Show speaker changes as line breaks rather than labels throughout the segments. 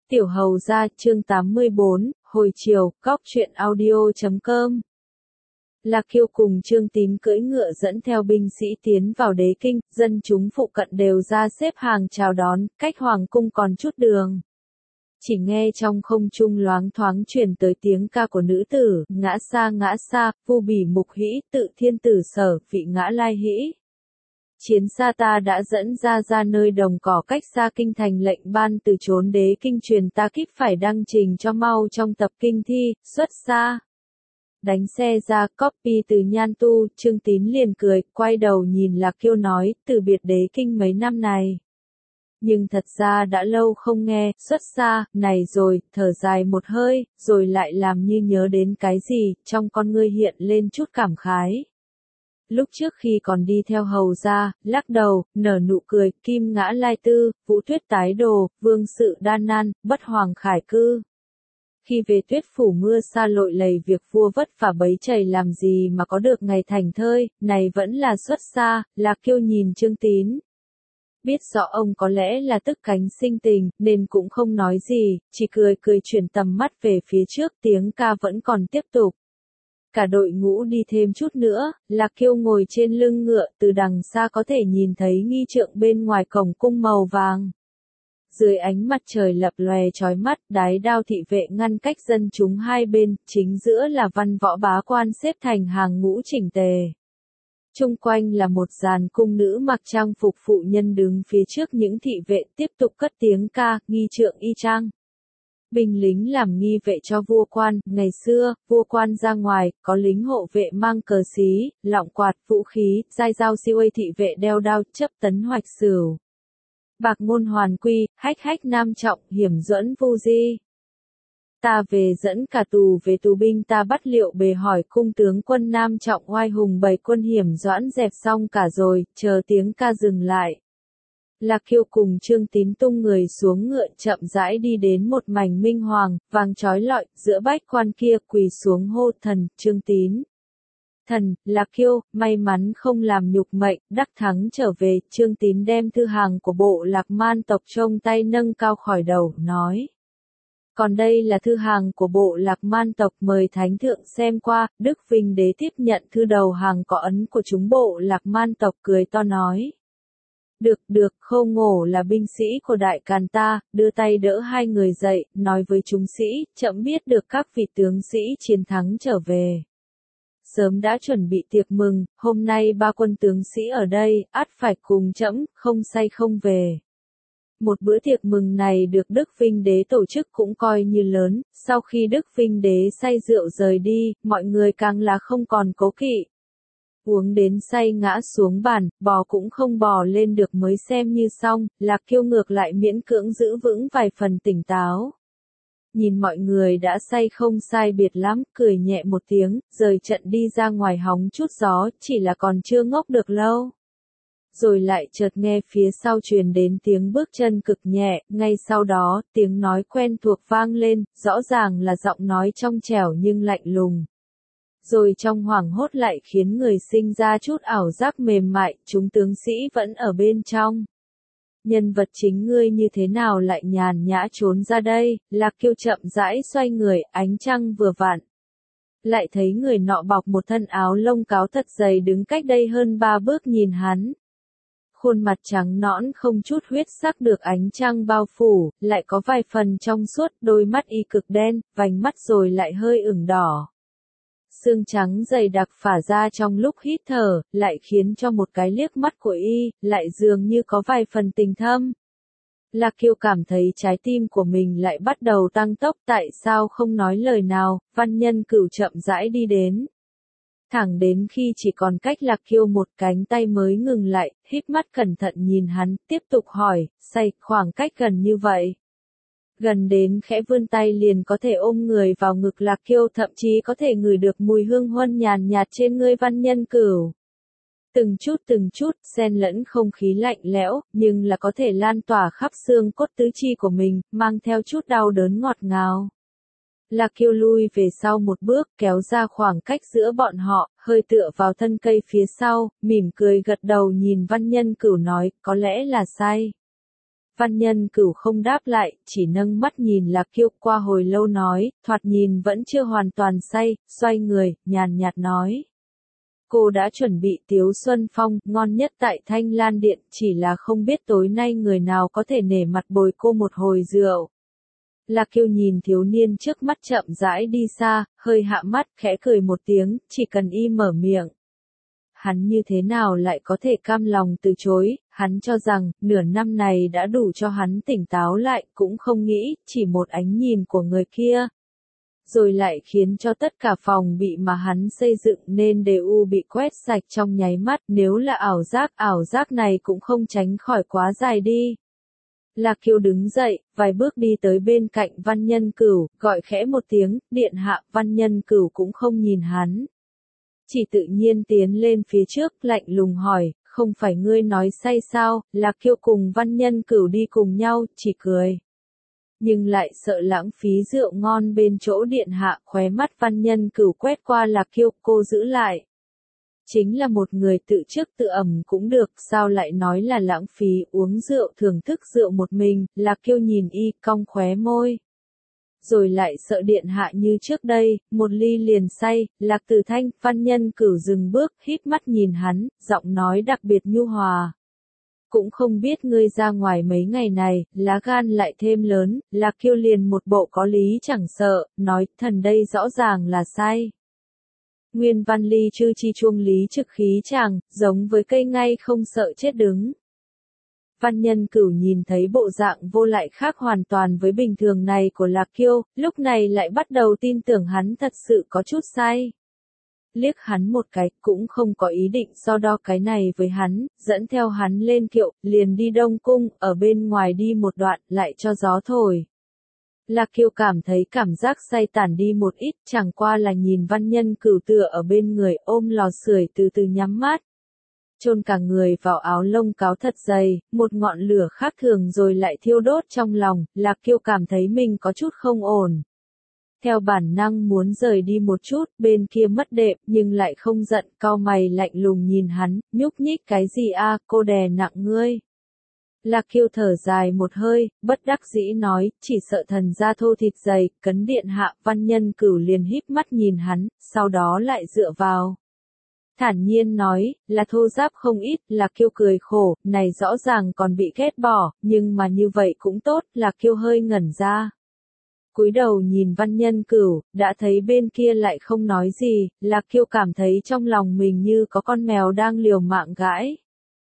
Tiểu Hầu Gia chương 84, hồi chiều, góc truyện audio.com. Lạc Kiêu cùng Trương Tín cưỡi ngựa dẫn theo binh sĩ tiến vào đế kinh, dân chúng phụ cận đều ra xếp hàng chào đón, cách hoàng cung còn chút đường. Chỉ nghe trong không trung loáng thoáng truyền tới tiếng ca của nữ tử, ngã xa, vu bỉ mục hĩ, tự thiên tử sở, vị ngã lai hĩ. Chiến xa ta đã dẫn ra nơi đồng cỏ cách xa kinh thành, lệnh ban từ trốn đế kinh truyền ta kíp phải đăng trình cho mau trong tập kinh thi, xuất xa. Đánh xe ra, copy từ Nhan Tu, Trương Tín liền cười, quay đầu nhìn Lạc Kiêu nói, từ biệt đế kinh mấy năm này. Nhưng thật ra đã lâu không nghe, xuất xa, này rồi, thở dài một hơi, rồi lại làm như nhớ đến cái gì, trong con ngươi hiện lên chút cảm khái. Lúc trước khi còn đi theo hầu gia, lắc đầu, nở nụ cười, kim ngã lai tư, vũ tuyết tái đồ, vương sự đa nan, bất hoàng khải cư. Khi về Tuyết phủ mưa sa lội lầy, việc vua vất vả bấy chày làm gì mà có được ngày thành thơi, này vẫn là xuất xa. Lạc Kiêu nhìn Trương Tín. Biết rõ ông có lẽ là tức cánh sinh tình, nên cũng không nói gì, chỉ cười chuyển tầm mắt về phía trước, tiếng ca vẫn còn tiếp tục. Cả đội ngũ đi thêm chút nữa, Lạc Kiêu ngồi trên lưng ngựa, từ đằng xa có thể nhìn thấy nghi trượng bên ngoài cổng cung màu vàng. Dưới ánh mặt trời lập lòe chói mắt, đái đao thị vệ ngăn cách dân chúng hai bên, chính giữa là văn võ bá quan xếp thành hàng ngũ chỉnh tề. Chung quanh là một dàn cung nữ mặc trang phục phụ nhân đứng phía trước những thị vệ tiếp tục cất tiếng ca, nghi trượng y trang. Binh lính làm nghi vệ cho vua quan, ngày xưa, vua quan ra ngoài, có lính hộ vệ mang cờ xí, lọng quạt, vũ khí, dai dao siêu ây, thị vệ đeo đao, chấp tấn hoạch sửu. Bạc ngôn hoàn quy, hách nam trọng, hiểm duẫn vu di. Ta về dẫn cả tù về tù binh, ta bắt liệu bề hỏi cung tướng quân nam trọng oai hùng bày quân hiểm doãn dẹp xong cả rồi, chờ tiếng ca dừng lại. Lạc Kiêu cùng Trương Tín tung người xuống ngựa chậm rãi đi đến một mảnh minh hoàng, vàng chói lọi, giữa bách quan kia quỳ xuống hô thần, Trương Tín. Thần, Lạc Kiêu, may mắn không làm nhục mệnh, đắc thắng trở về, Trương Tín đem thư hàng của bộ Lạc Man tộc trong tay nâng cao khỏi đầu, nói. Còn đây là thư hàng của bộ Lạc Man tộc, mời Thánh Thượng xem qua. Đức Vinh Đế tiếp nhận thư đầu hàng có ấn của chúng bộ Lạc Man tộc, cười to nói. Được, Khâu Ngổ là binh sĩ của Đại Càn ta, đưa tay đỡ hai người dậy, nói với chúng sĩ, trẫm biết được các vị tướng sĩ chiến thắng trở về. Sớm đã chuẩn bị tiệc mừng, hôm nay ba quân tướng sĩ ở đây, ắt phải cùng trẫm, không say không về. Một bữa tiệc mừng này được Đức Vinh Đế tổ chức cũng coi như lớn, sau khi Đức Vinh Đế say rượu rời đi, mọi người càng là không còn cố kỵ. Uống đến say ngã xuống bàn, bò cũng không bò lên được mới xem như xong, Lạc Kiêu ngược lại miễn cưỡng giữ vững vài phần tỉnh táo. Nhìn mọi người đã say không sai biệt lắm, cười nhẹ một tiếng, rời trận đi ra ngoài hóng chút gió, chỉ là còn chưa ngốc được lâu. Rồi lại chợt nghe phía sau truyền đến tiếng bước chân cực nhẹ, ngay sau đó, tiếng nói quen thuộc vang lên, rõ ràng là giọng nói trong trẻo nhưng lạnh lùng. Rồi trong hoảng hốt lại khiến người sinh ra chút ảo giác mềm mại, chúng tướng sĩ vẫn ở bên trong. Nhân vật chính ngươi như thế nào lại nhàn nhã trốn ra đây? Lạc Kiêu chậm rãi xoay người, ánh trăng vừa vặn. Lại thấy người nọ bọc một thân áo lông cáo thật dày đứng cách đây hơn 3 bước nhìn hắn. Khuôn mặt trắng nõn không chút huyết sắc được ánh trăng bao phủ, lại có vài phần trong suốt, đôi mắt y cực đen, vành mắt rồi lại hơi ửng đỏ. Xương trắng dày đặc phả ra trong lúc hít thở, lại khiến cho một cái liếc mắt của y, lại dường như có vài phần tình thâm. Lạc Kiêu cảm thấy trái tim của mình lại bắt đầu tăng tốc, tại sao không nói lời nào, Văn Nhân Cửu chậm rãi đi đến. Thẳng đến khi chỉ còn cách Lạc Kiêu một cánh tay mới ngừng lại, híp mắt cẩn thận nhìn hắn, tiếp tục hỏi, say, khoảng cách gần như vậy. Gần đến khẽ vươn tay liền có thể ôm người vào ngực Lạc Kiêu, thậm chí có thể ngửi được mùi hương huân nhàn nhạt trên người Văn Nhân Cửu. Từng chút, xen lẫn không khí lạnh lẽo, nhưng là có thể lan tỏa khắp xương cốt tứ chi của mình, mang theo chút đau đớn ngọt ngào. Lạc Kiêu lui về sau một bước, kéo ra khoảng cách giữa bọn họ, hơi tựa vào thân cây phía sau, mỉm cười gật đầu nhìn Văn Nhân Cửu nói, có lẽ là say. Văn Nhân Cửu không đáp lại, chỉ nâng mắt nhìn Lạc Kiêu qua hồi lâu nói, thoạt nhìn vẫn chưa hoàn toàn say, xoay người, nhàn nhạt nói. Cô đã chuẩn bị Tiếu Xuân Phong, ngon nhất tại Thanh Lan Điện, chỉ là không biết tối nay người nào có thể nể mặt bồi cô một hồi rượu. Lạc Kiêu nhìn thiếu niên trước mắt chậm rãi đi xa, hơi hạ mắt, khẽ cười một tiếng, chỉ cần y mở miệng. Hắn như thế nào lại có thể cam lòng từ chối, hắn cho rằng, nửa năm này đã đủ cho hắn tỉnh táo lại, cũng không nghĩ, chỉ một ánh nhìn của người kia. Rồi lại khiến cho tất cả phòng bị mà hắn xây dựng nên đều bị quét sạch trong nháy mắt, nếu là ảo giác này cũng không tránh khỏi quá dài đi. Lạc Kiêu đứng dậy, vài bước đi tới bên cạnh Văn Nhân Cửu, gọi khẽ một tiếng, điện hạ. Văn Nhân Cửu cũng không nhìn hắn. Chỉ tự nhiên tiến lên phía trước, lạnh lùng hỏi, không phải ngươi nói say sao? Lạc Kiêu cùng Văn Nhân Cửu đi cùng nhau, chỉ cười. Nhưng lại sợ lãng phí rượu ngon bên chỗ điện hạ, khóe mắt Văn Nhân Cửu quét qua Lạc Kiêu, cô giữ lại. Chính là một người tự trước tự ẩm cũng được, sao lại nói là lãng phí, uống rượu thưởng thức rượu một mình. Lạc Kiêu nhìn y, cong khóe môi. Rồi lại sợ điện hạ như trước đây, một ly liền say. Lạc Tử Thanh. Văn Nhân Cửu dừng bước, híp mắt nhìn hắn, giọng nói đặc biệt nhu hòa. Cũng không biết ngươi ra ngoài mấy ngày này, lá gan lại thêm lớn. Lạc Kiêu liền một bộ có lý chẳng sợ, nói, thần đây rõ ràng là sai. Nguyên văn ly chư chi chuông lý trực khí chàng, giống với cây ngay không sợ chết đứng. Văn Nhân Cửu nhìn thấy bộ dạng vô lại khác hoàn toàn với bình thường này của Lạc Kiêu, lúc này lại bắt đầu tin tưởng hắn thật sự có chút sai. Liếc hắn một cái, cũng không có ý định so đo cái này với hắn, dẫn theo hắn lên kiệu, liền đi Đông Cung, ở bên ngoài đi một đoạn, lại cho gió thổi. Lạc Kiêu cảm thấy cảm giác say tản đi một ít, chẳng qua là nhìn Văn Nhân Cửu tựa ở bên người, ôm lò sưởi từ từ nhắm mắt. Chôn cả người vào áo lông cáo thật dày, một ngọn lửa khác thường rồi lại thiêu đốt trong lòng. Lạc Kiêu cảm thấy mình có chút không ổn. Theo bản năng muốn rời đi một chút, bên kia mất đệm, nhưng lại không giận, cau mày lạnh lùng nhìn hắn, nhúc nhích cái gì a, cô đè nặng ngươi. Lạc Kiêu thở dài một hơi, bất đắc dĩ nói, chỉ sợ thần da thô thịt dày, cấn điện hạ. Văn Nhân Cửu liền híp mắt nhìn hắn, sau đó lại dựa vào. Thản nhiên nói, là thô giáp không ít. Lạc Kiêu cười khổ, này rõ ràng còn bị ghét bỏ, nhưng mà như vậy cũng tốt. Lạc Kiêu hơi ngẩn ra. Cúi đầu nhìn Văn Nhân Cửu, đã thấy bên kia lại không nói gì. Lạc Kiêu cảm thấy trong lòng mình như có con mèo đang liều mạng gãi.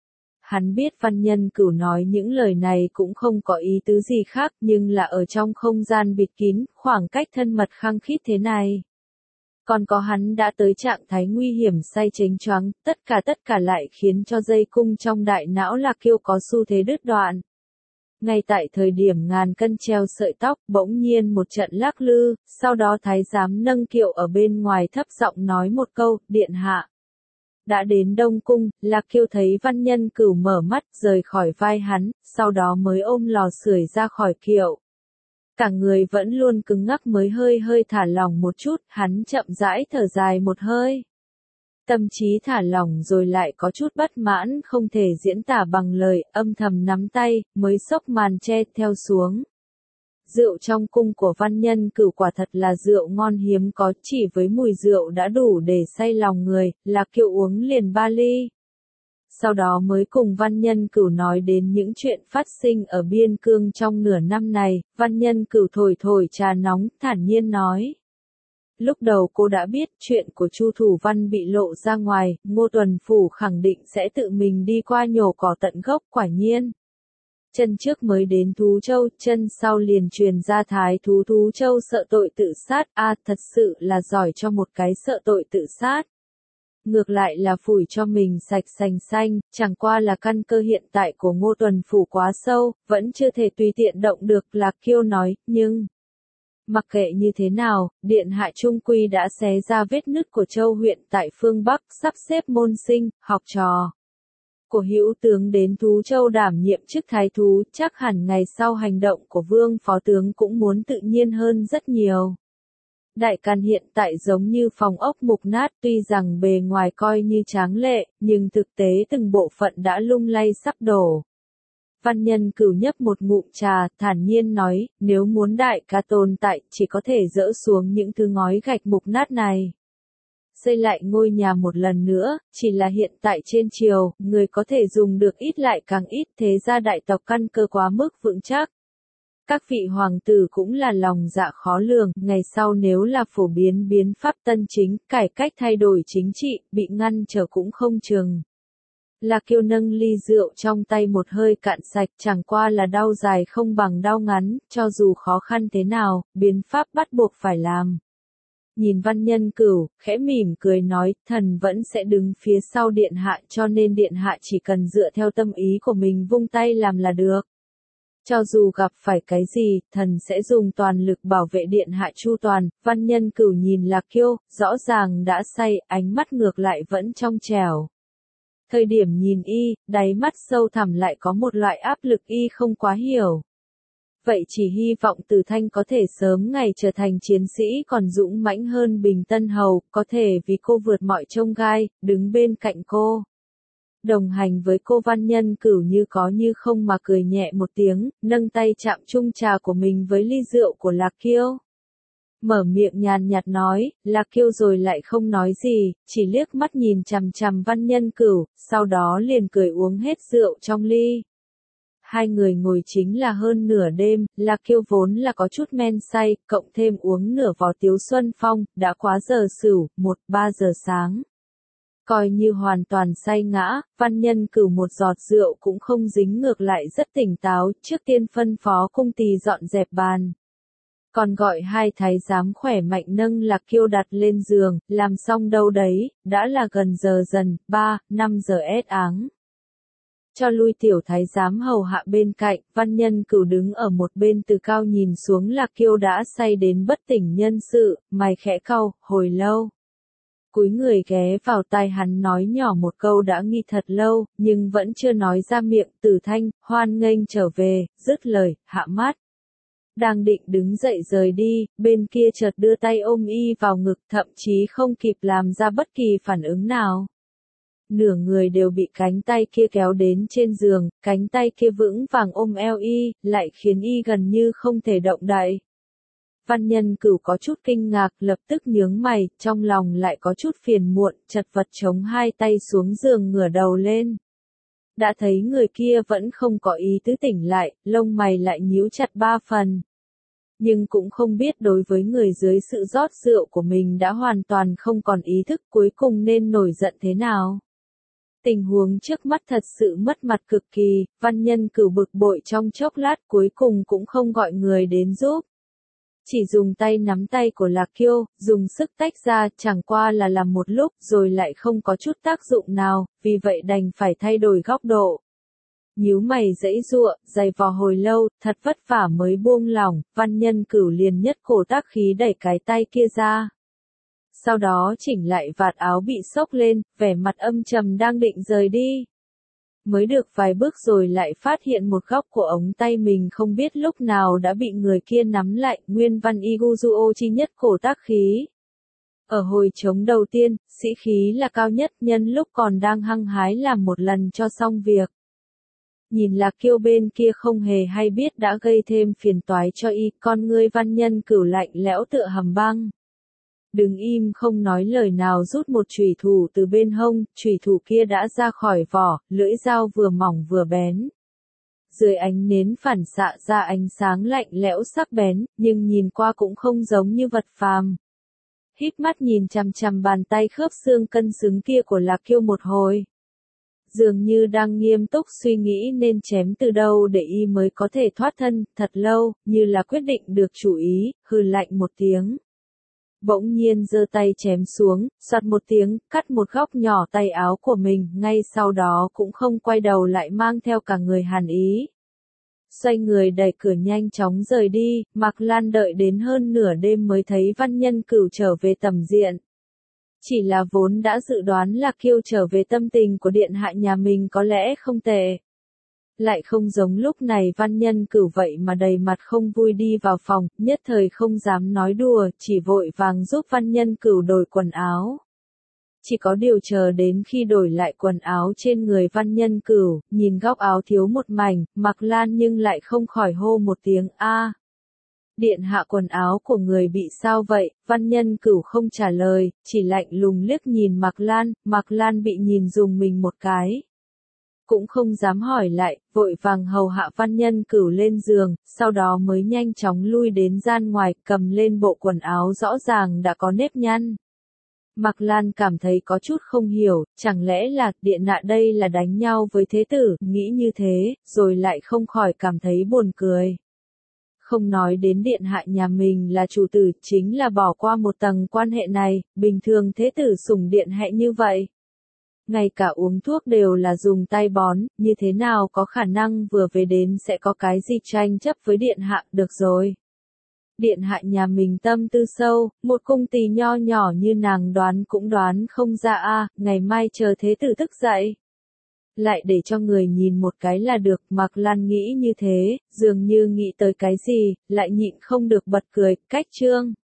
Hắn biết Văn Nhân Cửu nói những lời này cũng không có ý tứ gì khác, nhưng là ở trong không gian bịt kín, khoảng cách thân mật khăng khít thế này. Còn có hắn đã tới trạng thái nguy hiểm say chếnh choáng, tất cả lại khiến cho dây cung trong đại não Lạc Kiêu có xu thế đứt đoạn. Ngay tại thời điểm ngàn cân treo sợi tóc, bỗng nhiên một trận lắc lư, sau đó thái giám nâng kiệu ở bên ngoài thấp giọng nói một câu, điện hạ. Đã đến Đông Cung, Lạc Kiêu thấy Văn Nhân Cửu mở mắt, rời khỏi vai hắn, sau đó mới ôm lò sưởi ra khỏi kiệu. Cả người vẫn luôn cứng ngắc mới hơi thả lỏng một chút, hắn chậm rãi thở dài một hơi. Tâm trí thả lỏng rồi lại có chút bất mãn, không thể diễn tả bằng lời, âm thầm nắm tay, mới xốc màn che theo xuống. Rượu trong cung của Văn Nhân Cửu quả thật là rượu ngon hiếm có, chỉ với mùi rượu đã đủ để say lòng người. Lạc Kiêu uống liền 3 ly. Sau đó mới cùng Văn Nhân Cửu nói đến những chuyện phát sinh ở biên cương trong nửa năm này. Văn Nhân Cửu thổi trà nóng, thản nhiên nói. Lúc đầu cô đã biết chuyện của Chu Thủ Văn bị lộ ra ngoài, Ngô Tuần Phủ khẳng định sẽ tự mình đi qua nhổ cỏ tận gốc, quả nhiên. Chân trước mới đến Thú Châu, chân sau liền truyền ra thái thú Thú Châu sợ tội tự sát, thật sự là giỏi cho một cái sợ tội tự sát. Ngược lại là phủi cho mình sạch sành xanh, chẳng qua là căn cơ hiện tại của Ngô Tuần Phủ quá sâu, vẫn chưa thể tùy tiện động được. Lạc Kiêu nói, nhưng... Mặc kệ như thế nào, điện hạ trung quy đã xé ra vết nứt của Châu huyện tại phương Bắc, sắp xếp môn sinh, học trò. Của hữu tướng đến Thú Châu đảm nhiệm chức thái thú, chắc hẳn ngày sau hành động của vương phó tướng cũng muốn tự nhiên hơn rất nhiều. Đại Càn hiện tại giống như phòng ốc mục nát, tuy rằng bề ngoài coi như tráng lệ, nhưng thực tế từng bộ phận đã lung lay sắp đổ. Văn Nhân Cửu nhấp một ngụm trà, thản nhiên nói, nếu muốn đại ca tồn tại, chỉ có thể dỡ xuống những thứ ngói gạch mục nát này. Xây lại ngôi nhà một lần nữa, chỉ là hiện tại trên triều, người có thể dùng được ít lại càng ít, thế ra đại tộc căn cơ quá mức vững chắc. Các vị hoàng tử cũng là lòng dạ khó lường, ngày sau nếu là phổ biến biến pháp tân chính, cải cách thay đổi chính trị, bị ngăn trở cũng không chừng. Lạc Kiêu nâng ly rượu trong tay một hơi cạn sạch, chẳng qua là đau dài không bằng đau ngắn, cho dù khó khăn thế nào, biến pháp bắt buộc phải làm. Nhìn Văn Nhân Cửu, khẽ mỉm cười nói, thần vẫn sẽ đứng phía sau điện hạ, cho nên điện hạ chỉ cần dựa theo tâm ý của mình vung tay làm là được. Cho dù gặp phải cái gì, thần sẽ dùng toàn lực bảo vệ điện hạ chu toàn. Văn Nhân Cửu nhìn Lạc Kiêu, rõ ràng đã say, ánh mắt ngược lại vẫn trong trẻo. Thời điểm nhìn y, đáy mắt sâu thẳm lại có một loại áp lực y không quá hiểu. Vậy chỉ hy vọng Từ Thanh có thể sớm ngày trở thành chiến sĩ còn dũng mãnh hơn Bình Tân Hầu, có thể vì cô vượt mọi chông gai, đứng bên cạnh cô. Đồng hành với cô. Văn Nhân Cửu như có như không mà cười nhẹ một tiếng, nâng tay chạm chung trà của mình với ly rượu của Lạc Kiêu. Mở miệng nhàn nhạt nói, Lạc Kiêu rồi lại không nói gì, chỉ liếc mắt nhìn chằm chằm Văn Nhân Cửu, sau đó liền cười uống hết rượu trong ly. Hai người ngồi chính là hơn nửa đêm, Lạc Kiêu vốn là có chút men say, cộng thêm uống nửa vò Tiếu Xuân Phong, đã quá giờ Sửu, 1-3 giờ sáng. Coi như hoàn toàn say ngã, Văn Nhân Cửu một giọt rượu cũng không dính, ngược lại rất tỉnh táo, trước tiên phân phó cung tỳ dọn dẹp bàn. Còn gọi hai thái giám khỏe mạnh nâng Lạc Kiêu đặt lên giường, làm xong đâu đấy, đã là gần giờ dần, 3-5 giờ áng. Cho lui tiểu thái giám hầu hạ bên cạnh, Văn Nhân Cửu đứng ở một bên từ cao nhìn xuống Lạc Kiêu đã say đến bất tỉnh nhân sự, mày khẽ cau, hồi lâu. Cúi người ghé vào tai hắn nói nhỏ một câu đã nghi thật lâu, nhưng vẫn chưa nói ra miệng. Từ Thanh, hoan nghênh trở về, dứt lời, hạ mắt. Đang định đứng dậy rời đi, bên kia chợt đưa tay ôm y vào ngực, thậm chí không kịp làm ra bất kỳ phản ứng nào. Nửa người đều bị cánh tay kia kéo đến trên giường, cánh tay kia vững vàng ôm eo y, lại khiến y gần như không thể động đậy. Văn Nhân Cửu có chút kinh ngạc, lập tức nhướng mày, trong lòng lại có chút phiền muộn, chật vật chống hai tay xuống giường ngửa đầu lên. Đã thấy người kia vẫn không có ý tứ tỉnh lại, lông mày lại nhíu chặt 3 phần. Nhưng cũng không biết đối với người dưới sự rót rượu của mình đã hoàn toàn không còn ý thức, cuối cùng nên nổi giận thế nào. Tình huống trước mắt thật sự mất mặt cực kỳ, Văn Nhân Cửu bực bội trong chốc lát, cuối cùng cũng không gọi người đến giúp. Chỉ dùng tay nắm tay của Lạc Kiêu, dùng sức tách ra, chẳng qua là làm một lúc rồi lại không có chút tác dụng nào, vì vậy đành phải thay đổi góc độ. Nhíu mày giãy giụa, giày vò hồi lâu, thật vất vả mới buông lỏng, Văn Nhân Cửu liền nhất cổ tác khí đẩy cái tay kia ra. Sau đó chỉnh lại vạt áo bị xốc lên, vẻ mặt âm trầm đang định rời đi. Mới được vài bước rồi lại phát hiện một góc của ống tay mình không biết lúc nào đã bị người kia nắm lại. Nguyên Văn Iguzuo chi nhất cổ tác khí. Ở hồi trống đầu tiên, sĩ khí là cao nhất, nhân lúc còn đang hăng hái làm một lần cho xong việc. Nhìn Lạc Kiêu bên kia không hề hay biết đã gây thêm phiền toái cho y, con ngươi Văn Nhân Cửu lạnh lẽo tựa hầm băng. Đứng im không nói lời nào, rút một chủy thủ từ bên hông, chủy thủ kia đã ra khỏi vỏ, lưỡi dao vừa mỏng vừa bén. Dưới ánh nến phản xạ ra ánh sáng lạnh lẽo sắc bén, nhưng nhìn qua cũng không giống như vật phàm. Híp mắt nhìn chằm chằm bàn tay khớp xương cân xứng kia của Lạc Kiêu một hồi. Dường như đang nghiêm túc suy nghĩ nên chém từ đâu để y mới có thể thoát thân, thật lâu, như là quyết định được chủ ý, hừ lạnh một tiếng. Bỗng nhiên giơ tay chém xuống, soạt một tiếng, cắt một góc nhỏ tay áo của mình, ngay sau đó cũng không quay đầu lại mang theo cả người hàn ý. Xoay người đẩy cửa nhanh chóng rời đi, Mạc Lan đợi đến hơn nửa đêm mới thấy Văn Nhân Cửu trở về tầm diện. Chỉ là vốn đã dự đoán là Kiêu trở về, tâm tình của điện hạ nhà mình có lẽ không tệ. Lại không giống lúc này Văn Nhân Cửu vậy mà đầy mặt không vui đi vào phòng, nhất thời không dám nói đùa, chỉ vội vàng giúp Văn Nhân Cửu đổi quần áo. Chỉ có điều chờ đến khi đổi lại quần áo trên người Văn Nhân Cửu, nhìn góc áo thiếu một mảnh, Mạc Lan nhưng lại không khỏi hô một tiếng a. Điện hạ quần áo của người bị sao vậy? Văn Nhân Cửu không trả lời, chỉ lạnh lùng liếc nhìn Mạc Lan bị nhìn dùng mình một cái. Cũng không dám hỏi lại, vội vàng hầu hạ Văn Nhân Cửu lên giường, sau đó mới nhanh chóng lui đến gian ngoài, cầm lên bộ quần áo rõ ràng đã có nếp nhăn. Mạc Lan cảm thấy có chút không hiểu, chẳng lẽ là điện hạ đây là đánh nhau với thế tử, nghĩ như thế, rồi lại không khỏi cảm thấy buồn cười. Không nói đến điện hạ nhà mình là chủ tử, chính là bỏ qua một tầng quan hệ này, bình thường thế tử sủng điện hạ như vậy. Ngay cả uống thuốc đều là dùng tay bón, như thế nào có khả năng vừa về đến sẽ có cái gì tranh chấp với điện hạ, được rồi. Điện hạ nhà mình tâm tư sâu, một cung tỳ nho nhỏ như nàng đoán cũng đoán không ra a, ngày mai chờ thế tử thức dậy. Lại để cho người nhìn một cái là được, Mạc Lan nghĩ như thế, dường như nghĩ tới cái gì, lại nhịn không được bật cười, cách chương.